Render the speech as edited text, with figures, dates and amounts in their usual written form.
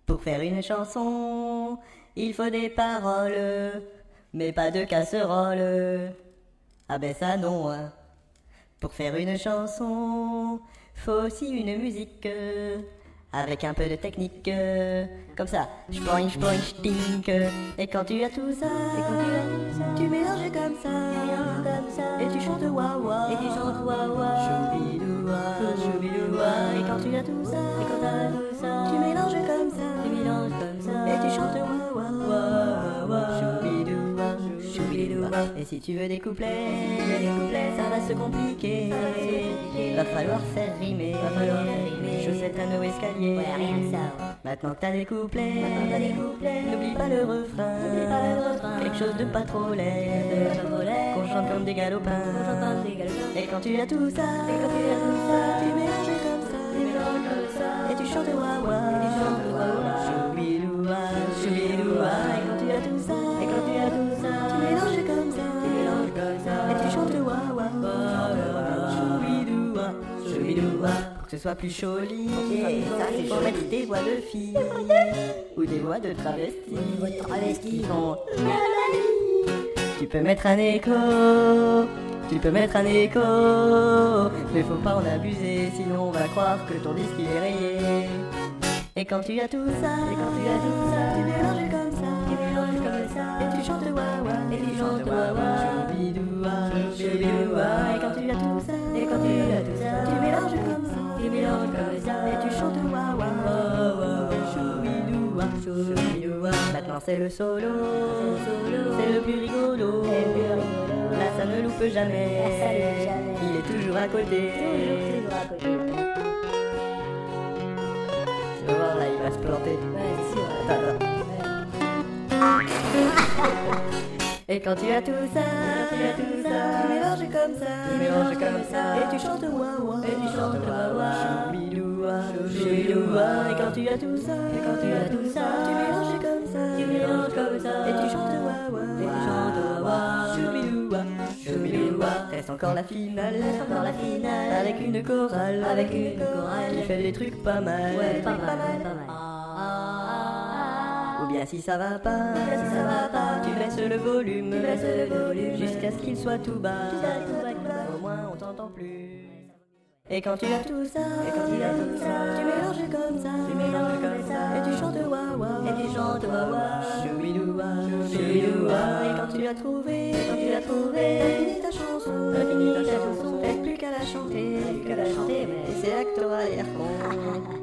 Pour faire une chanson, il faut des paroles, mais pas de casserole. Ah ben ça non, hein. Pour faire une chanson, faut aussi une musique, avec un peu de technique, comme ça. J'poing, j'tink. Et quand tu as tout ça, tu mélanges comme ça, et tu chantes wawa, choubidoua, choubidoua. Et quand tu as tout ça, tu mélanges comme ça, et tu chantes wawa, choubidoua, choubidoua. Et si tu veux des couplets, ça va se compliquer. Va falloir faire rimer, chaussettes à nos escaliers. Maintenant que t'as des couplets, n'oublie pas le refrain, quelque chose de pas trop laid, qu'on chante comme des galopins. Et quand tu as tout ça, tu mélanges comme ça, et tu chantes wawa, choubidoua, choubidoua. Et quand tu as tout ça, tu mélanges comme ça, et tu chantes wawa, choubidoua, choubidoua. Pour que ce soit plus joli, il faut mettre des voix de filles ou des voix de travestis qui font la la li. Tu peux mettre un écho, mais faut pas en abuser, sinon on va croire que ton disque est rayé. Et quand tu as tout ça, tu mélanges comme ça, et tu chantes wawa, choubidoua, choubidoua. Et quand tu as tout ça, tu mélanges comme ça, et tu chantes wawa, choubidoua, choubidoua. Maintenant c'est le solo, c'est le plus rigolo. Là ça ne loupe jamais, il est toujours à côté. Tu vas voir là, il va se planter. Attends. Et quand tu as tout ça, tu mélanges comme ça, et tu chantes wawa, choubidoua, choubidoua. Et quand tu as tout ça, tu mélanges comme ça, et tu chantes wawa, choubidoua, choubidoua. Reste encore la finale, avec une chorale, qui fait des trucs pas mal, Ou bien si ça va pas, tu baisses le volume, jusqu'à ce qu'il soit tout bas, au moins on t'entend plus. Et quand tu as tout ça, tu mélanges comme ça, et tu chantes wawa, choubidoua, choubidoua. Et quand tu as trouvé, t'as fini ta chanson, t'as plus qu'à la chanter, mais c'est là que t'auras l'air con.